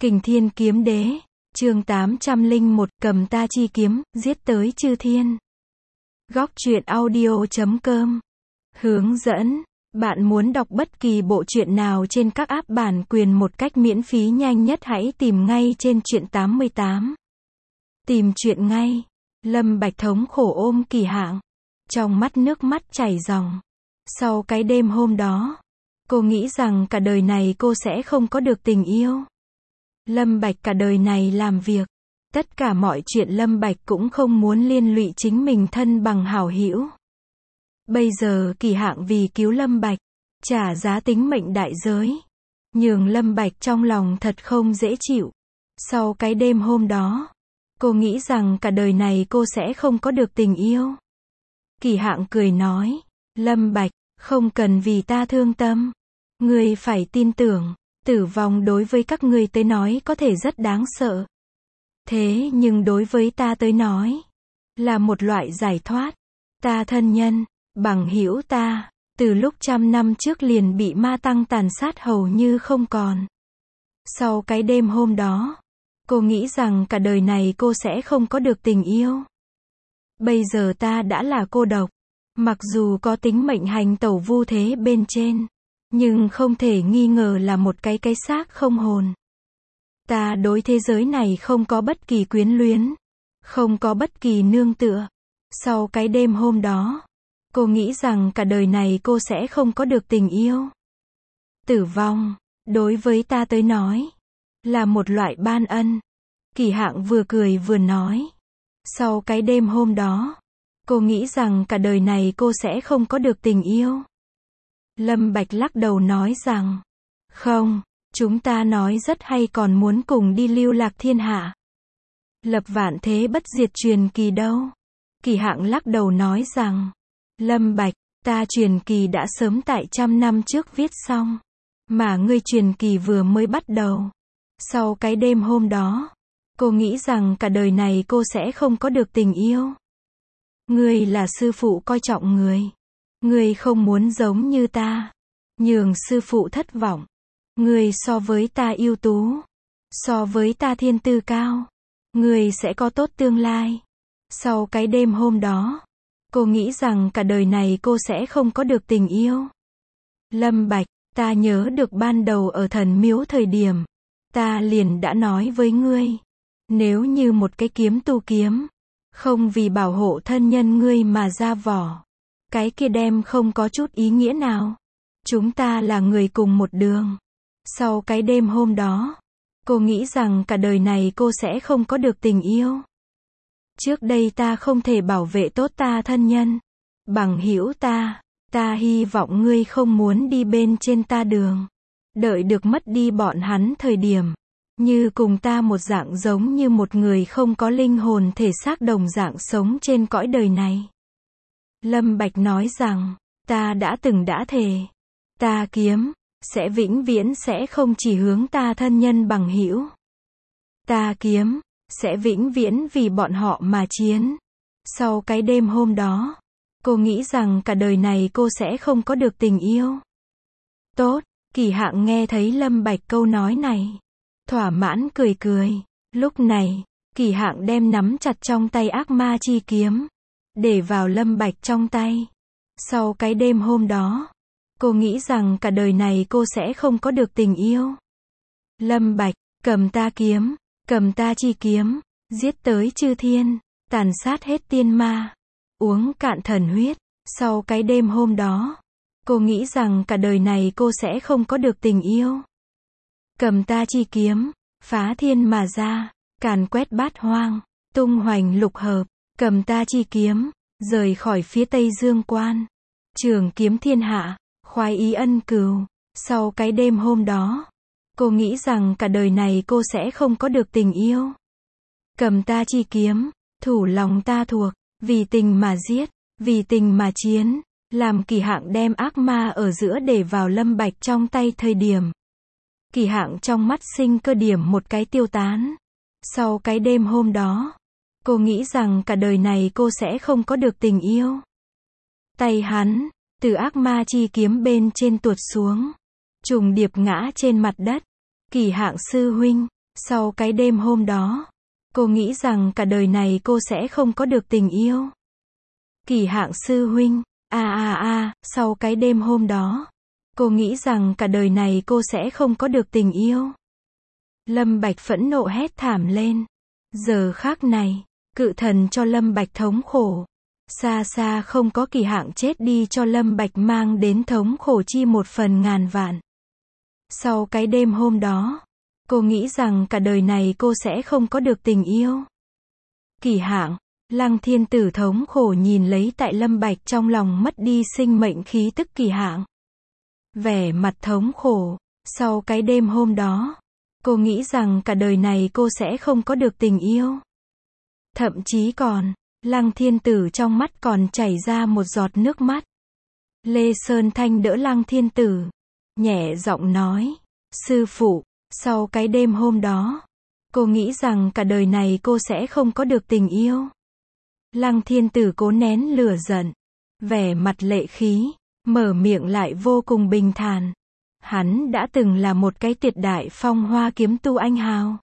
Kình Thiên Kiếm Đế, chương 801, cầm ta chi kiếm, giết tới chư thiên. Góc truyện audio.com. Hướng dẫn. Bạn muốn đọc bất kỳ bộ truyện nào trên các app bản quyền một cách miễn phí nhanh nhất hãy tìm ngay trên truyện 88. Tìm truyện ngay. Lâm Bạch thống khổ ôm Kỳ Hạng. Trong mắt nước mắt chảy ròng. Sau cái đêm hôm đó, cô nghĩ rằng cả đời này cô sẽ không có được tình yêu. Lâm Bạch cả đời này làm việc, tất cả mọi chuyện Lâm Bạch cũng không muốn liên lụy chính mình thân bằng hảo hữu. Bây giờ Kỳ Hạng vì cứu Lâm Bạch, trả giá tính mệnh đại giới, nhường Lâm Bạch trong lòng thật không dễ chịu. Sau cái đêm hôm đó, cô nghĩ rằng cả đời này cô sẽ không có được tình yêu. Kỳ Hạng cười nói, Lâm Bạch, không cần vì ta thương tâm. Ngươi phải tin tưởng, tử vong đối với các ngươi tới nói có thể rất đáng sợ. Thế nhưng đối với ta tới nói, là một loại giải thoát. Ta thân nhân, bằng hữu ta, từ lúc 100 năm trước liền bị ma tăng tàn sát hầu như không còn. Sau cái đêm hôm đó, cô nghĩ rằng cả đời này cô sẽ không có được tình yêu. Bây giờ ta đã là cô độc, mặc dù có tính mệnh hành tẩu vu thế bên trên, nhưng không thể nghi ngờ là một cái xác không hồn. Ta đối thế giới này không có bất kỳ quyến luyến, không có bất kỳ nương tựa. Sau cái đêm hôm đó, cô nghĩ rằng cả đời này cô sẽ không có được tình yêu. Tử vong, đối với ta tới nói, là một loại ban ân. Kỳ Hạng vừa cười vừa nói. Sau cái đêm hôm đó, cô nghĩ rằng cả đời này cô sẽ không có được tình yêu. Lâm Bạch lắc đầu nói rằng, không, chúng ta nói rất hay còn muốn cùng đi lưu lạc thiên hạ. Lập vạn thế bất diệt truyền kỳ đâu. Kỳ Hạng lắc đầu nói rằng, Lâm Bạch, ta truyền kỳ đã sớm tại 100 năm trước viết xong, mà ngươi truyền kỳ vừa mới bắt đầu. Sau cái đêm hôm đó, cô nghĩ rằng cả đời này cô sẽ không có được tình yêu. Ngươi là sư phụ coi trọng người. Ngươi không muốn giống như ta, nhường sư phụ thất vọng. Ngươi so với ta ưu tú, so với ta thiên tư cao, ngươi sẽ có tốt tương lai. Sau cái đêm hôm đó, cô nghĩ rằng cả đời này cô sẽ không có được tình yêu. Lâm Bạch, ta nhớ được ban đầu ở thần miếu thời điểm, ta liền đã nói với ngươi, nếu như một cái kiếm tu kiếm, không vì bảo hộ thân nhân ngươi mà ra vỏ, cái kia đem không có chút ý nghĩa nào. Chúng ta là người cùng một đường. Sau cái đêm hôm đó, cô nghĩ rằng cả đời này cô sẽ không có được tình yêu. Trước đây ta không thể bảo vệ tốt ta thân nhân, bằng hữu ta hy vọng ngươi không muốn đi bên trên ta đường. Đợi được mất đi bọn hắn thời điểm, như cùng ta một dạng giống như một người không có linh hồn thể xác đồng dạng sống trên cõi đời này. Lâm Bạch nói rằng, ta đã từng đã thề, ta kiếm, sẽ vĩnh viễn sẽ không chỉ hướng ta thân nhân bằng hữu. Ta kiếm, sẽ vĩnh viễn vì bọn họ mà chiến. Sau cái đêm hôm đó, cô nghĩ rằng cả đời này cô sẽ không có được tình yêu. Tốt, Kỳ Hạng nghe thấy Lâm Bạch câu nói này, thỏa mãn cười cười. Lúc này, Kỳ Hạng đem nắm chặt trong tay ác ma chi kiếm, để vào Lâm Bạch trong tay. Sau cái đêm hôm đó, cô nghĩ rằng cả đời này cô sẽ không có được tình yêu. Lâm Bạch, cầm ta kiếm, cầm ta chi kiếm, giết tới chư thiên, tàn sát hết tiên ma, uống cạn thần huyết. Sau cái đêm hôm đó, cô nghĩ rằng cả đời này cô sẽ không có được tình yêu. Cầm ta chi kiếm, phá thiên mà ra, càn quét bát hoang, tung hoành lục hợp. Cầm ta chi kiếm, rời khỏi phía Tây Dương Quan, trường kiếm thiên hạ, khoái ý ân cừu. Sau cái đêm hôm đó, cô nghĩ rằng cả đời này cô sẽ không có được tình yêu. Cầm ta chi kiếm, thủ lòng ta thuộc, vì tình mà giết, vì tình mà chiến. Làm Kỳ Hạng đem ác ma ở giữa để vào Lâm Bạch trong tay thời điểm, Kỳ Hạng trong mắt sinh cơ điểm một cái tiêu tán. Sau cái đêm hôm đó, cô nghĩ rằng cả đời này cô sẽ không có được tình yêu. Tay hắn, từ ác ma chi kiếm bên trên tuột xuống, trùng điệp ngã trên mặt đất. Kỳ Hạng sư huynh, Sau cái đêm hôm đó, cô nghĩ rằng cả đời này cô sẽ không có được tình yêu. Kỳ Hạng sư huynh, sau cái đêm hôm đó, cô nghĩ rằng cả đời này cô sẽ không có được tình yêu. Lâm Bạch phẫn nộ hét thảm lên. Giờ khắc này, cự thần cho Lâm Bạch thống khổ. Xa xa không có Kỳ Hạng chết đi cho Lâm Bạch mang đến thống khổ chi 1/1000 vạn. Sau cái đêm hôm đó, cô nghĩ rằng cả đời này cô sẽ không có được tình yêu. Kỳ Hạng, Lăng Thiên Tử thống khổ nhìn lấy tại Lâm Bạch trong lòng mất đi sinh mệnh khí tức Kỳ Hạng. Vẻ mặt thống khổ, sau cái đêm hôm đó, cô nghĩ rằng cả đời này cô sẽ không có được tình yêu. Thậm chí còn, Lăng Thiên Tử trong mắt còn chảy ra một giọt nước mắt. Lê Sơn Thanh đỡ Lăng Thiên Tử, nhẹ giọng nói, sư phụ, sau cái đêm hôm đó, cô nghĩ rằng cả đời này cô sẽ không có được tình yêu. Lăng Thiên Tử cố nén lửa giận, vẻ mặt lệ khí, mở miệng lại vô cùng bình thản. Hắn đã từng là một cái tuyệt đại phong hoa kiếm tu anh hào.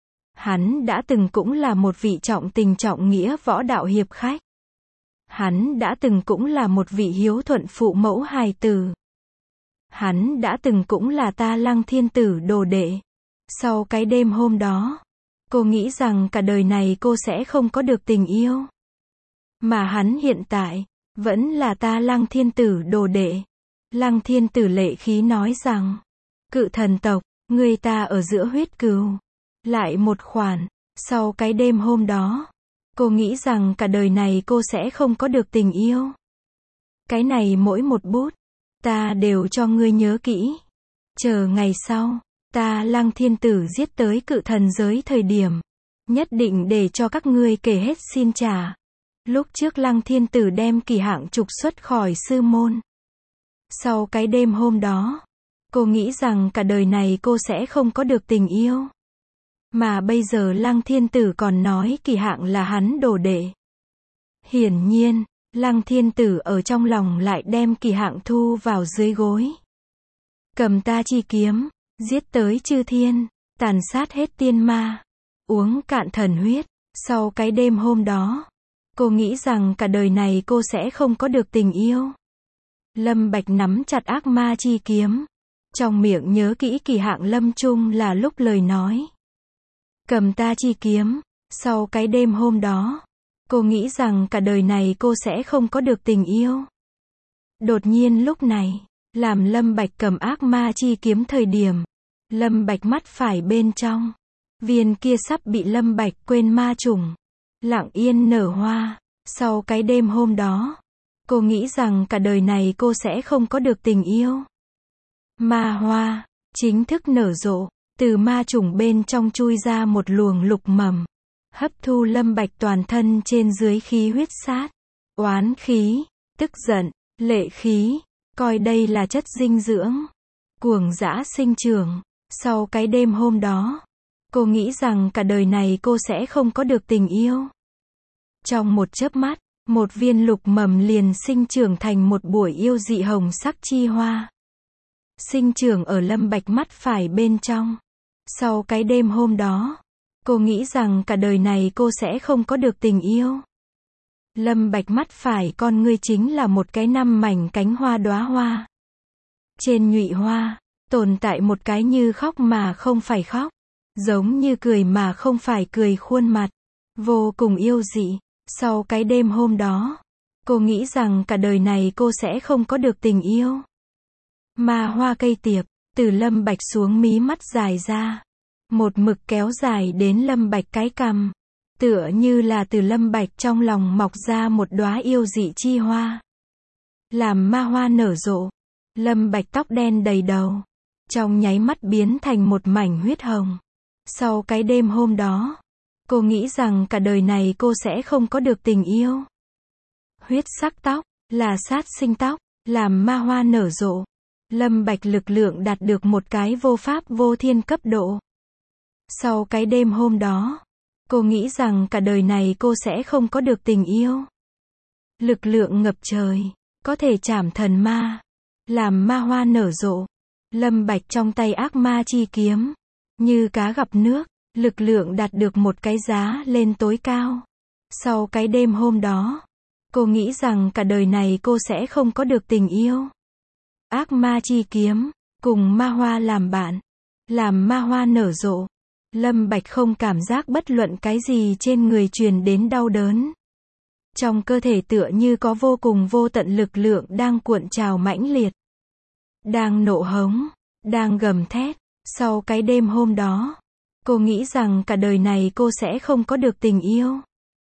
Hắn đã từng cũng là một vị trọng tình trọng nghĩa võ đạo hiệp khách. Hắn đã từng cũng là một vị hiếu thuận phụ mẫu hài tử. Hắn đã từng cũng là ta Lăng Thiên Tử đồ đệ. Sau cái đêm hôm đó, cô nghĩ rằng cả đời này cô sẽ không có được tình yêu. Mà hắn hiện tại, vẫn là ta Lăng Thiên Tử đồ đệ. Lăng Thiên Tử lệ khí nói rằng, cự thần tộc, người ta ở giữa huyết cừu. Lại một khoản, sau cái đêm hôm đó, cô nghĩ rằng cả đời này cô sẽ không có được tình yêu. Cái này mỗi một bút, ta đều cho ngươi nhớ kỹ. Chờ ngày sau, ta Lăng Thiên Tử giết tới cự thần giới thời điểm, nhất định để cho các ngươi kể hết xin trả. Lúc trước Lăng Thiên Tử đem Kỳ Hạng trục xuất khỏi sư môn. Sau cái đêm hôm đó, cô nghĩ rằng cả đời này cô sẽ không có được tình yêu. Mà bây giờ Lăng Thiên Tử còn nói Kỳ Hạng là hắn đồ đệ. Hiển nhiên, Lăng Thiên Tử ở trong lòng lại đem Kỳ Hạng thu vào dưới gối. Cầm ta chi kiếm, giết tới chư thiên, tàn sát hết tiên ma, uống cạn thần huyết. Sau cái đêm hôm đó, cô nghĩ rằng cả đời này cô sẽ không có được tình yêu. Lâm Bạch nắm chặt ác ma chi kiếm, trong miệng nhớ kỹ Kỳ Hạng lâm chung là lúc lời nói. Cầm ta chi kiếm, sau cái đêm hôm đó, cô nghĩ rằng cả đời này cô sẽ không có được tình yêu. Đột nhiên lúc này, làm Lâm Bạch cầm ác ma chi kiếm thời điểm, Lâm Bạch mắt phải bên trong, viên kia sắp bị Lâm Bạch quên ma trùng, lặng yên nở hoa. Sau cái đêm hôm đó, cô nghĩ rằng cả đời này cô sẽ không có được tình yêu. Ma hoa, chính thức nở rộ, từ ma trùng bên trong chui ra một luồng lục mầm, hấp thu Lâm Bạch toàn thân trên dưới khí huyết sát, oán khí, tức giận, lệ khí, coi đây là chất dinh dưỡng, cuồng dã sinh trưởng. Sau cái đêm hôm đó, cô nghĩ rằng cả đời này cô sẽ không có được tình yêu. Trong một chớp mắt, một viên lục mầm liền sinh trưởng thành một bụi yêu dị hồng sắc chi hoa. Sinh trưởng ở Lâm Bạch mắt phải bên trong. Sau cái đêm hôm đó, cô nghĩ rằng cả đời này cô sẽ không có được tình yêu. Lâm Bạch mắt phải con ngươi chính là một cái 5 mảnh cánh hoa đóa hoa. Trên nhụy hoa, tồn tại một cái như khóc mà không phải khóc, giống như cười mà không phải cười khuôn mặt, vô cùng yêu dị. Sau cái đêm hôm đó, cô nghĩ rằng cả đời này cô sẽ không có được tình yêu. Ma hoa cây tiệp, từ Lâm Bạch xuống mí mắt dài ra, một mực kéo dài đến Lâm Bạch cái cằm, tựa như là từ Lâm Bạch trong lòng mọc ra một đóa yêu dị chi hoa. Làm ma hoa nở rộ, Lâm Bạch tóc đen đầy đầu, trong nháy mắt biến thành một mảnh huyết hồng. Sau cái đêm hôm đó, cô nghĩ rằng cả đời này cô sẽ không có được tình yêu. Huyết sắc tóc, là sát sinh tóc, làm ma hoa nở rộ. Lâm Bạch lực lượng đạt được một cái vô pháp vô thiên cấp độ. Sau cái đêm hôm đó, cô nghĩ rằng cả đời này cô sẽ không có được tình yêu. Lực lượng ngập trời, có thể chảm thần ma, làm ma hoa nở rộ. Lâm Bạch trong tay ác ma chi kiếm, như cá gặp nước, Lực lượng đạt được một cái giá lên tối cao. Sau cái đêm hôm đó, cô nghĩ rằng cả đời này cô sẽ không có được tình yêu. Ác ma chi kiếm, cùng ma hoa làm bạn, làm ma hoa nở rộ. Lâm Bạch không cảm giác bất luận cái gì trên người truyền đến đau đớn. Trong cơ thể tựa như có vô cùng vô tận lực lượng đang cuộn trào mãnh liệt. Đang nộ hống, đang gầm thét. Sau cái đêm hôm đó, cô nghĩ rằng cả đời này cô sẽ không có được tình yêu.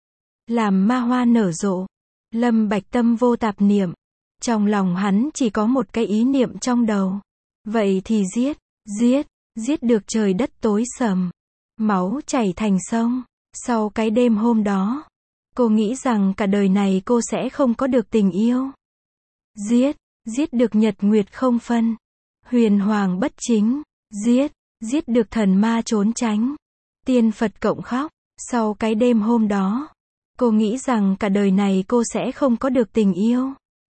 Làm ma hoa nở rộ, Lâm Bạch tâm vô tạp niệm. Trong lòng hắn chỉ có một cái ý niệm trong đầu. Vậy thì giết, giết, giết được trời đất tối sầm. Máu chảy thành sông. Sau cái đêm hôm đó, cô nghĩ rằng cả đời này cô sẽ không có được tình yêu. Giết, giết được nhật nguyệt không phân. Huyền hoàng bất chính. Giết, giết được thần ma trốn tránh. Tiên Phật cộng khóc. Sau cái đêm hôm đó, cô nghĩ rằng cả đời này cô sẽ không có được tình yêu.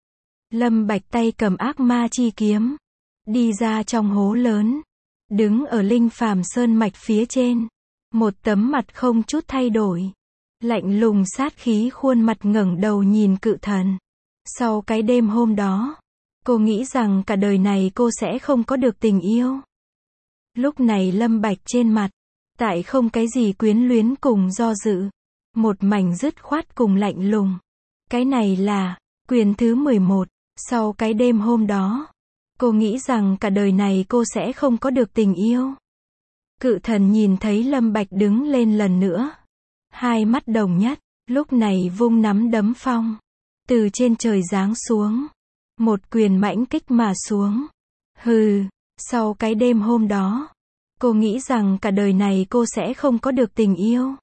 Lâm Bạch tay cầm ác ma chi kiếm, đi ra trong hố lớn, đứng ở linh phàm sơn mạch phía trên, một tấm mặt không chút thay đổi, lạnh lùng sát khí khuôn mặt ngẩng đầu nhìn cự thần. Sau cái đêm hôm đó, cô nghĩ rằng cả đời này cô sẽ không có được tình yêu. Lúc này Lâm Bạch trên mặt, tại không cái gì quyến luyến cùng do dự, một mảnh dứt khoát cùng lạnh lùng. Cái này là quyền thứ 11. Sau cái đêm hôm đó, cô nghĩ rằng cả đời này cô sẽ không có được tình yêu. Cự thần nhìn thấy Lâm Bạch đứng lên lần nữa, hai mắt đồng nhất, lúc này vung nắm đấm phong, từ trên trời giáng xuống, một quyền mãnh kích mà xuống. Hừ, sau cái đêm hôm đó, cô nghĩ rằng cả đời này cô sẽ không có được tình yêu.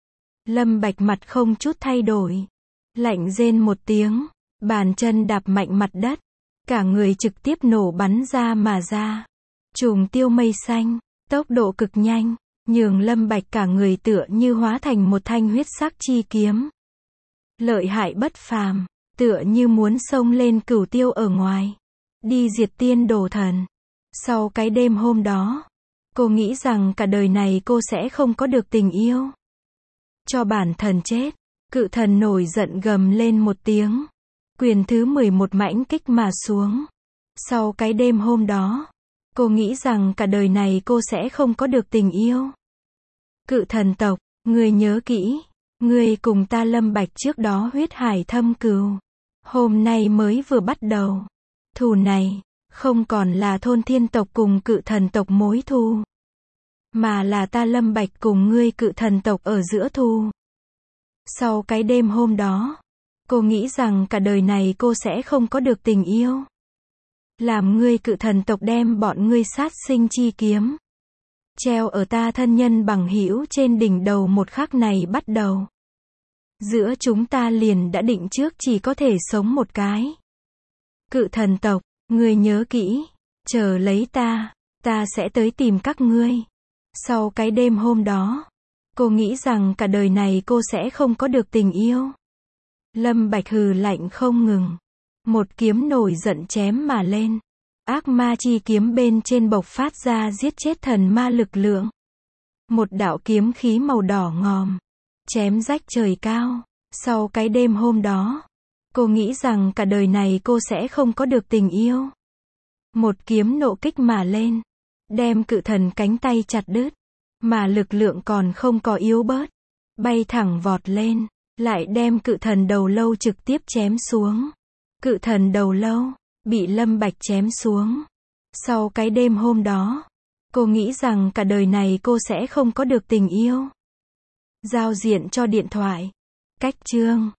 Lâm Bạch mặt không chút thay đổi, lạnh rên một tiếng, bàn chân đạp mạnh mặt đất, cả người trực tiếp nổ bắn ra mà ra. Trùng tiêu mây xanh, tốc độ cực nhanh, nhường Lâm Bạch cả người tựa như hóa thành một thanh huyết sắc chi kiếm. Lợi hại bất phàm, tựa như muốn xông lên cửu tiêu ở ngoài, đi diệt tiên đồ thần. Sau cái đêm hôm đó, cô nghĩ rằng cả đời này cô sẽ không có được tình yêu. Cho bản thần chết, cự thần nổi giận gầm lên một tiếng. Quyền thứ 11 mãnh kích mà xuống. Sau cái đêm hôm đó, cô nghĩ rằng cả đời này cô sẽ không có được tình yêu. Cự thần tộc, ngươi nhớ kỹ, ngươi cùng ta Lâm Bạch trước đó huyết hải thâm cừu. Hôm nay mới vừa bắt đầu. Thù này, không còn là thôn thiên tộc cùng cự thần tộc mối thù, mà là ta Lâm Bạch cùng ngươi cự thần tộc ở giữa thù. Sau cái đêm hôm đó, cô nghĩ rằng cả đời này cô sẽ không có được tình yêu. Làm ngươi cự thần tộc đem bọn ngươi sát sinh chi kiếm treo ở ta thân nhân bằng hữu trên đỉnh đầu một khắc này bắt đầu. Giữa chúng ta liền đã định trước chỉ có thể sống một cái. Cự thần tộc, ngươi nhớ kỹ, chờ lấy ta sẽ tới tìm các ngươi. Sau cái đêm hôm đó, cô nghĩ rằng cả đời này cô sẽ không có được tình yêu. Lâm Bạch hừ lạnh không ngừng. Một kiếm nổi giận chém mà lên. Ác ma chi kiếm bên trên bộc phát ra giết chết thần ma lực lượng. Một đạo kiếm khí màu đỏ ngòm, chém rách trời cao. Sau cái đêm hôm đó, cô nghĩ rằng cả đời này cô sẽ không có được tình yêu. Một kiếm nộ kích mà lên, đem cự thần cánh tay chặt đứt, mà lực lượng còn không có yếu bớt, bay thẳng vọt lên, lại đem cự thần đầu lâu trực tiếp chém xuống. Cự thần đầu lâu bị Lâm Bạch chém xuống. Sau cái đêm hôm đó, cô nghĩ rằng cả đời này cô sẽ không có được tình yêu. Giao diện cho điện thoại. Cách chương